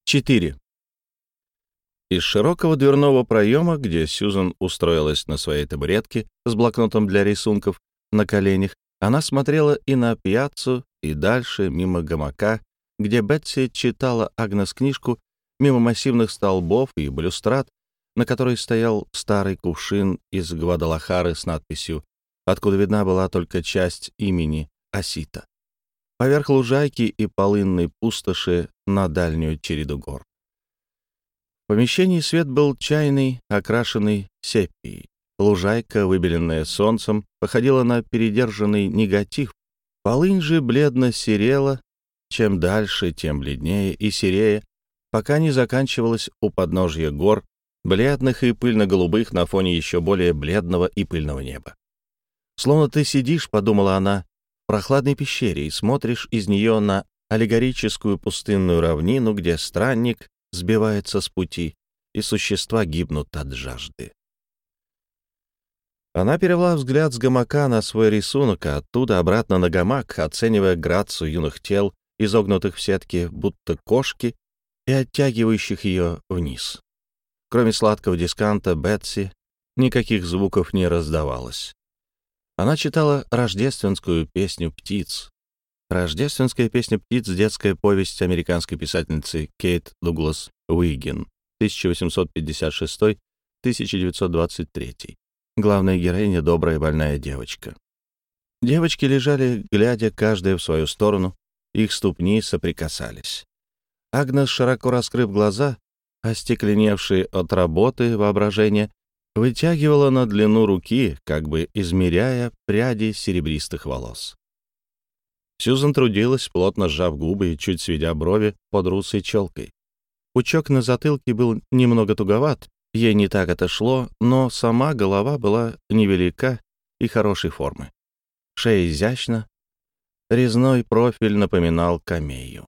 4. Из широкого дверного проема, где Сьюзан устроилась на своей табуретке с блокнотом для рисунков на коленях, она смотрела и на пьяццу, и дальше, мимо гамака, где Бетси читала Агнес книжку, мимо массивных столбов и балюстрад, на которой стоял старый кувшин из Гвадалахары с надписью, откуда видна была только часть имени Осита, поверх лужайки и полынной пустоши на дальнюю череду гор. В помещении свет был чайный, окрашенный сеппией. Лужайка, выбеленная солнцем, походила на передержанный негатив. Полынь же бледно серела, чем дальше, тем бледнее и серее, пока не заканчивалась у подножья гор, бледных и пыльно-голубых на фоне еще более бледного и пыльного неба. «Словно ты сидишь, — подумала она, — в прохладной пещере и смотришь из нее на аллегорическую пустынную равнину, где странник сбивается с пути, и существа гибнут от жажды». Она перевела взгляд с гамака на свой рисунок, а оттуда обратно на гамак, оценивая грацию юных тел, изогнутых в сетке, будто кошки, и оттягивающих ее вниз. Кроме сладкого дисканта Бетси, никаких звуков не раздавалось. Она читала рождественскую песню птиц. «Рождественская песня птиц» — детская повесть американской писательницы Кейт Дуглас Уиггин, 1856-1923. Главная героиня — добрая больная девочка. Девочки лежали, глядя каждая в свою сторону, их ступни соприкасались. Агнес, широко раскрыв глаза, остекленевшие от работы воображения, вытягивала на длину руки, как бы измеряя пряди серебристых волос. Сьюзан трудилась, плотно сжав губы и чуть сведя брови под русой челкой. Пучок на затылке был немного туговат, ей не так это шло, но сама голова была невелика и хорошей формы. Шея изящна, резной профиль напоминал камею.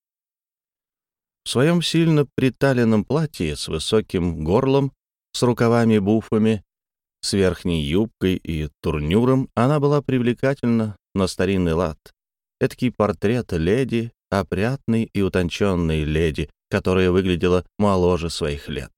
В своем сильно приталенном платье с высоким горлом, с рукавами-буфами, с верхней юбкой и турнюром она была привлекательна на старинный лад. Эдакий портрет леди, опрятной и утонченной леди, которая выглядела моложе своих лет.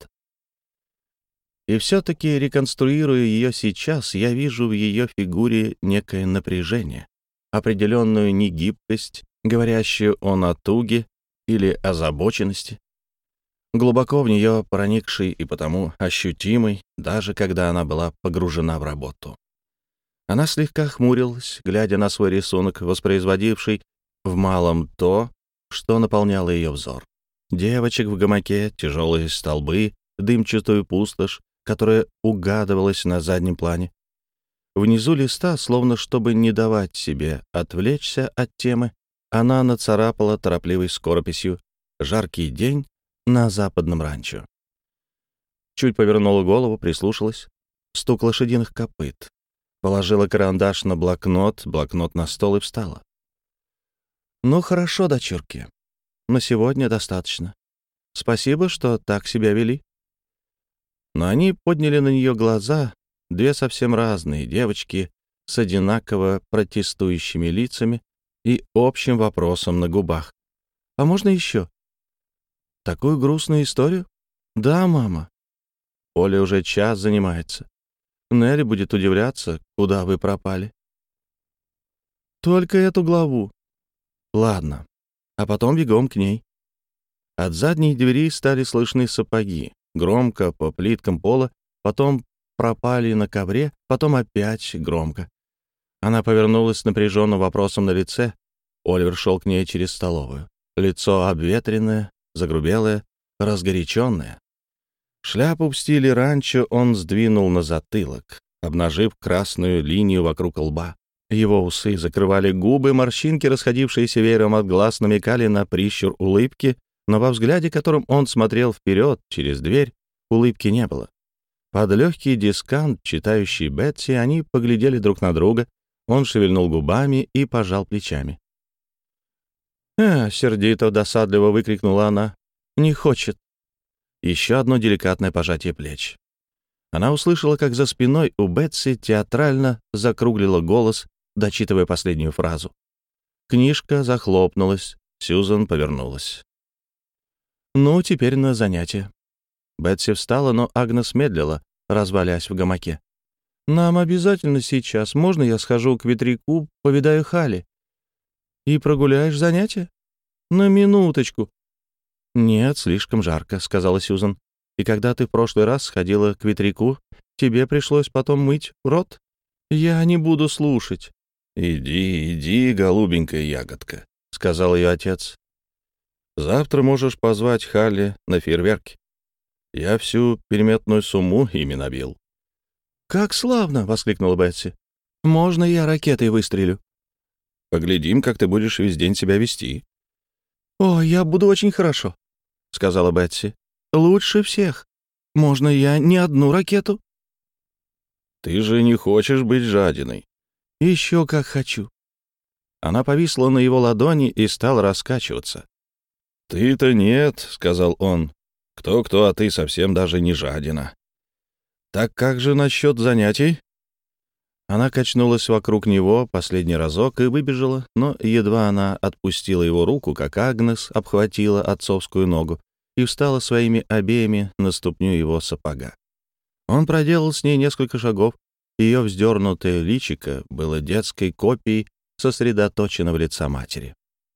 И все-таки, реконструируя ее сейчас, я вижу в ее фигуре некое напряжение, определенную негибкость, говорящую о натуге или озабоченности, глубоко в нее проникшей и потому ощутимой, даже когда она была погружена в работу. Она слегка хмурилась, глядя на свой рисунок, воспроизводивший в малом то, что наполняло ее взор. Девочек в гамаке, тяжелые столбы, дымчатую пустошь, которая угадывалась на заднем плане. Внизу листа, словно чтобы не давать себе отвлечься от темы, она нацарапала торопливой скорописью «Жаркий день на западном ранчо». Чуть повернула голову, прислушалась. Стук лошадиных копыт. Положила карандаш на блокнот на стол и встала. «Ну, хорошо, дочурки. На сегодня достаточно. Спасибо, что так себя вели». Но они подняли на нее глаза, две совсем разные девочки с одинаково протестующими лицами и общим вопросом на губах. «А можно еще?» «Такую грустную историю?» «Да, мама». «Оля уже час занимается. Нелли будет удивляться, куда вы пропали». «Только эту главу». «Ладно. А потом бегом к ней». От задней двери стали слышны сапоги. Громко по плиткам пола, потом пропали на ковре, потом опять громко. Она повернулась с напряженным вопросом на лице. Оливер шел к ней через столовую. Лицо обветренное, загрубелое, разгоряченное. Шляпу в стиле ранчо он сдвинул на затылок, обнажив красную линию вокруг лба. Его усы закрывали губы, морщинки, расходившиеся веером от глаз, намекали на прищур улыбки, но во взгляде, которым он смотрел вперед, через дверь, улыбки не было. Под легкий дискант, читающий Бетси, они поглядели друг на друга, он шевельнул губами и пожал плечами. Сердито, досадливо выкрикнула она. «Не хочет». Еще одно деликатное пожатие плеч. Она услышала, как за спиной у Бетси театрально закруглила голос, дочитывая последнюю фразу. Книжка захлопнулась, Сьюзан повернулась. Ну, теперь на занятие». Бетси встала, но Агнес медлила, развалясь в гамаке. «Нам обязательно сейчас. Можно я схожу к ветряку, повидаю Халли? И прогуляешь занятия? На минуточку». «Нет, слишком жарко», — сказала Сьюзан. «И когда ты в прошлый раз сходила к ветряку, тебе пришлось потом мыть рот? Я не буду слушать». «Иди, иди, голубенькая ягодка», — сказал ее отец. «Завтра можешь позвать Халли на фейерверки. Я всю переметную сумму ими набил». «Как славно!» — воскликнула Бетси. «Можно я ракетой выстрелю?» «Поглядим, как ты будешь весь день себя вести». «О, я буду очень хорошо», — сказала Бетси. «Лучше всех. Можно я не одну ракету?» «Ты же не хочешь быть жадиной». «Еще как хочу». Она повисла на его ладони и стала раскачиваться. «Ты-то нет», — сказал он. «Кто-кто, а ты совсем даже не жадина». «Так как же насчет занятий?» Она качнулась вокруг него последний разок и выбежала, но едва она отпустила его руку, как Агнес обхватила отцовскую ногу и встала своими обеими на ступню его сапога. Он проделал с ней несколько шагов, ее вздернутое личико было детской копией сосредоточенного лица матери.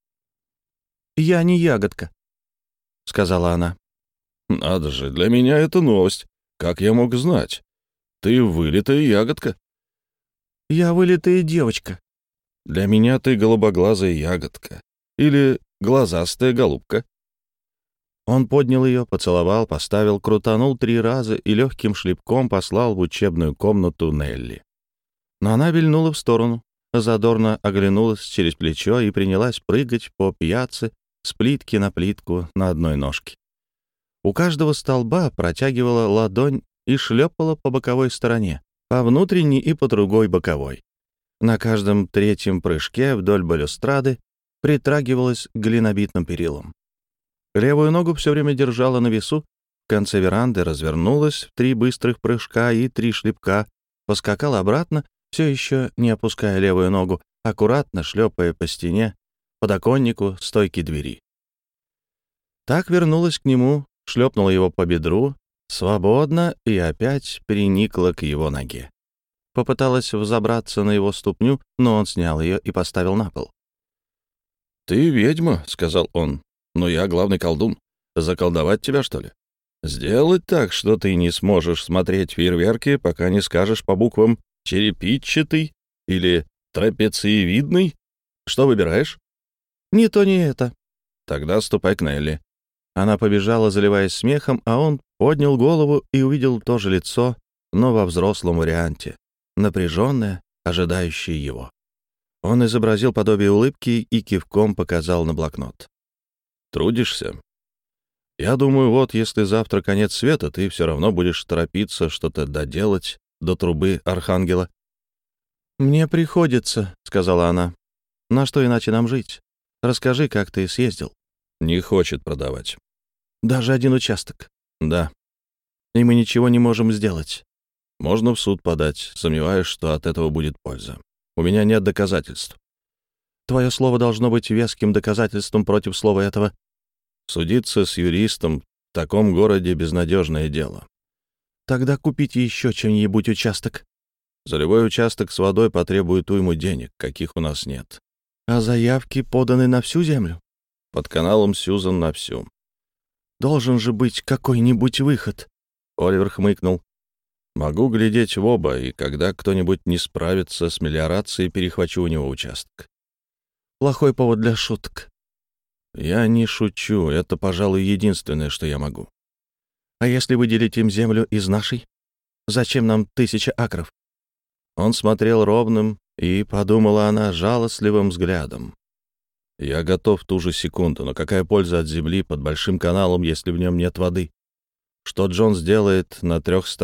«Я не ягодка», — сказала она. «Надо же, для меня это новость. Как я мог знать? Ты вылитая ягодка». «Я вылитая девочка». «Для меня ты голубоглазая ягодка. Или глазастая голубка». Он поднял ее, поцеловал, поставил, крутанул 3 раза и легким шлепком послал в учебную комнату Нелли. Но она вильнула в сторону, задорно оглянулась через плечо и принялась прыгать по пьяце с плитки на плитку на одной ножке. У каждого столба протягивала ладонь и шлепала по боковой стороне, по внутренней и по другой боковой. На каждом 3-м прыжке вдоль балюстрады притрагивалась к глинобитным перилам. Левую ногу все время держала на весу, в конце веранды развернулась в 3 быстрых прыжка и 3 шлепка, поскакала обратно, все еще не опуская левую ногу, аккуратно шлепая по стене, подоконнику, стойки двери. Так вернулась к нему, шлепнула его по бедру, свободно и опять приникла к его ноге. Попыталась взобраться на его ступню, но он снял ее и поставил на пол. «Ты ведьма», — сказал он, — «но я главный колдун. Заколдовать тебя, что ли? Сделать так, что ты не сможешь смотреть фейерверки, пока не скажешь по буквам «черепичатый» или «трапециевидный». Что выбираешь?» «Ни то, ни это». «Тогда ступай к Нелли». Она побежала, заливаясь смехом, а он поднял голову и увидел то же лицо, но во взрослом варианте, напряженное, ожидающее его. Он изобразил подобие улыбки и кивком показал на блокнот. «Трудишься? Я думаю, вот если завтра конец света, ты все равно будешь торопиться что-то доделать до трубы Архангела». «Мне приходится», — сказала она. «На что иначе нам жить? Расскажи, как ты съездил». «Не хочет продавать». «Даже один участок?» «Да». «И мы ничего не можем сделать». «Можно в суд подать. Сомневаюсь, что от этого будет польза. У меня нет доказательств». «Твое слово должно быть веским доказательством против слова этого». «Судиться с юристом в таком городе — безнадежное дело». «Тогда купите еще чем-нибудь участок». «За любой участок с водой потребует уйму денег, каких у нас нет». «А заявки поданы на всю землю?» «Под каналом Сьюзан на всю». «Должен же быть какой-нибудь выход». Оливер хмыкнул. «Могу глядеть в оба, и когда кто-нибудь не справится с мелиорацией, перехвачу у него участок». «Плохой повод для шуток». «Я не шучу, это, пожалуй, единственное, что я могу». «А если выделить им землю из нашей? Зачем нам 1000 акров?» Он смотрел ровным, и, подумала она, жалостливым взглядом. «Я готов в ту же секунду, но какая польза от земли под большим каналом, если в нем нет воды? Что Джон сделает на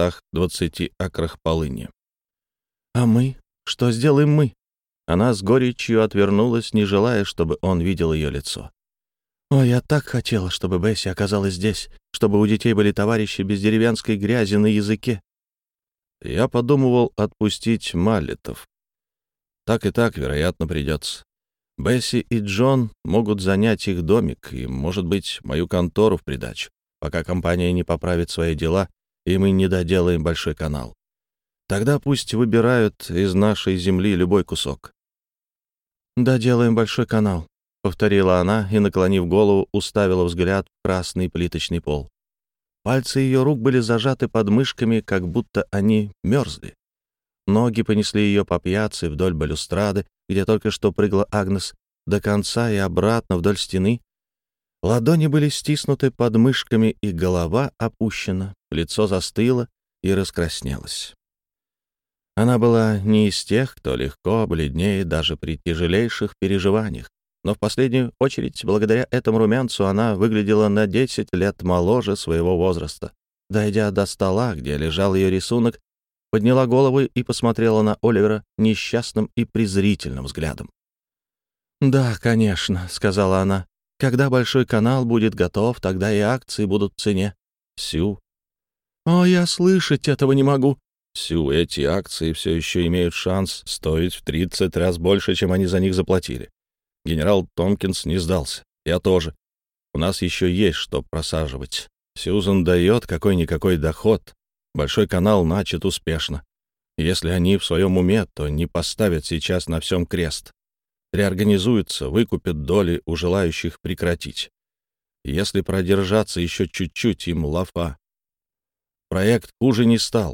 320 акрах полыни?» «А мы? Что сделаем мы?» Она с горечью отвернулась, не желая, чтобы он видел ее лицо. «О, я так хотела, чтобы Бесси оказалась здесь, чтобы у детей были товарищи без деревенской грязи на языке». Я подумывал отпустить Маллетов. Так и так, вероятно, придется. Бесси и Джон могут занять их домик и, может быть, мою контору в придачу, пока компания не поправит свои дела, и мы не доделаем большой канал. Тогда пусть выбирают из нашей земли любой кусок». «Доделаем большой канал», — повторила она и, наклонив голову, уставила взгляд в красный плиточный пол. Пальцы ее рук были зажаты под мышками, как будто они мерзли. Ноги понесли ее по пьяце вдоль балюстрады, где только что прыгла Агнес, до конца и обратно вдоль стены. Ладони были стиснуты под мышками, и голова опущена, лицо застыло и раскраснелось. Она была не из тех, кто легко бледнеет даже при тяжелейших переживаниях, но в последнюю очередь, благодаря этому румянцу, она выглядела на 10 лет моложе своего возраста. Дойдя до стола, где лежал ее рисунок, подняла голову и посмотрела на Оливера несчастным и презрительным взглядом. «Да, конечно», — сказала она. «Когда большой канал будет готов, тогда и акции будут в цене. Сью». «О, я слышать этого не могу». «Сью, эти акции все еще имеют шанс стоить в 30 раз больше, чем они за них заплатили. Генерал Томпкинс не сдался. Я тоже. У нас еще есть что просаживать. Сьюзан дает какой-никакой доход. Большой канал начат успешно. Если они в своем уме, то не поставят сейчас на всем крест. Реорганизуются, выкупят доли у желающих прекратить. Если продержаться еще чуть-чуть, им лафа. Проект хуже не стал».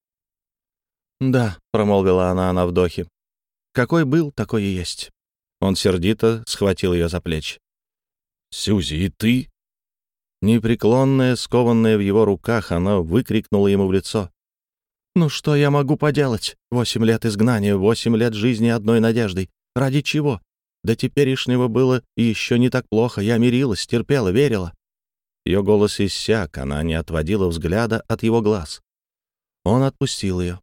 «Да», — промолвила она на вдохе. «Какой был, такой и есть». Он сердито схватил ее за плечи. «Сьюзи, и ты?» Непреклонная, скованная в его руках, она выкрикнула ему в лицо. «Ну что я могу поделать? 8 лет изгнания, 8 лет жизни одной надеждой. Ради чего? До теперешнего было еще не так плохо. Я мирилась, терпела, верила». Ее голос иссяк, она не отводила взгляда от его глаз. Он отпустил ее.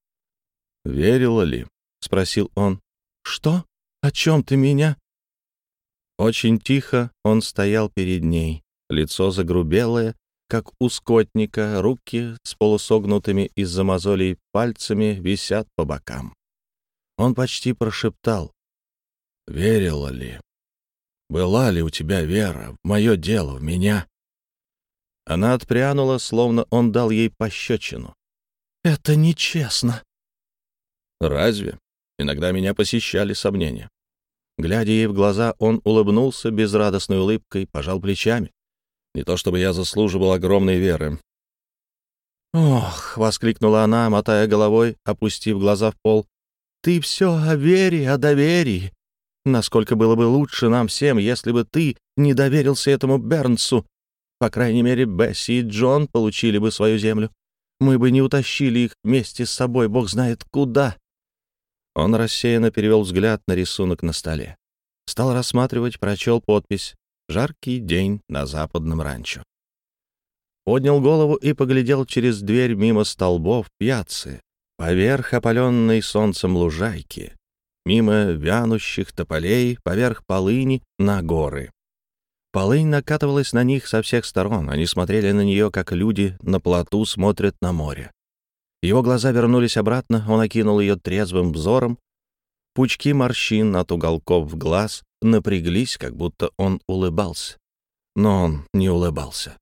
«Верила ли?» — спросил он. «Что? О чем ты меня?» Очень тихо он стоял перед ней, лицо загрубелое, как у скотника, руки с полусогнутыми из-за мозолей пальцами висят по бокам. Он почти прошептал. «Верила ли? Была ли у тебя вера в мое дело, в меня?» Она отпрянула, словно он дал ей пощечину. «Это нечестно». «Разве?» Иногда меня посещали сомнения. Глядя ей в глаза, он улыбнулся безрадостной улыбкой, пожал плечами. Не то чтобы я заслуживал огромной веры. «Ох!» — воскликнула она, мотая головой, опустив глаза в пол. «Ты все о вере, о доверии. Насколько было бы лучше нам всем, если бы ты не доверился этому Бернсу. По крайней мере, Бесси и Джон получили бы свою землю. Мы бы не утащили их вместе с собой, бог знает куда». Он рассеянно перевел взгляд на рисунок на столе. Стал рассматривать, прочел подпись «Жаркий день на западном ранчо». Поднял голову и поглядел через дверь мимо столбов пьяццы, поверх опаленной солнцем лужайки, мимо вянущих тополей, поверх полыни на горы. Полынь накатывалась на них со всех сторон, они смотрели на нее, как люди на плоту смотрят на море. Его глаза вернулись обратно, он окинул ее трезвым взором. Пучки морщин от уголков глаз напряглись, как будто он улыбался. Но он не улыбался.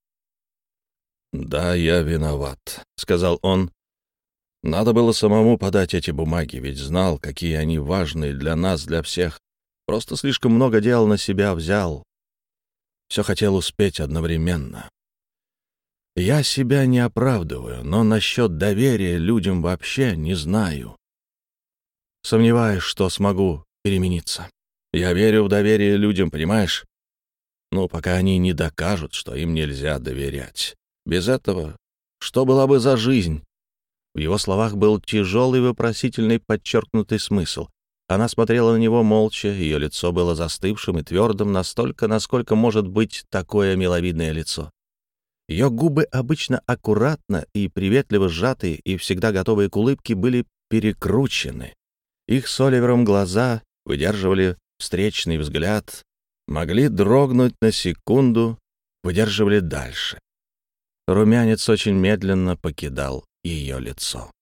«Да, я виноват», — сказал он. «Надо было самому подать эти бумаги, ведь знал, какие они важные для нас, для всех. Просто слишком много дел на себя взял. Все хотел успеть одновременно. Я себя не оправдываю, но насчет доверия людям вообще не знаю. Сомневаюсь, что смогу перемениться. Я верю в доверие людям, понимаешь? Ну, пока они не докажут, что им нельзя доверять. Без этого что была бы за жизнь?» В его словах был тяжелый, вопросительный, подчеркнутый смысл. Она смотрела на него молча, ее лицо было застывшим и твердым настолько, насколько может быть такое миловидное лицо. Ее губы, обычно аккуратно и приветливо сжатые и всегда готовые к улыбке, были перекручены. Их с Оливером глаза выдерживали встречный взгляд, могли дрогнуть на секунду, выдерживали дальше. Румянец очень медленно покидал ее лицо.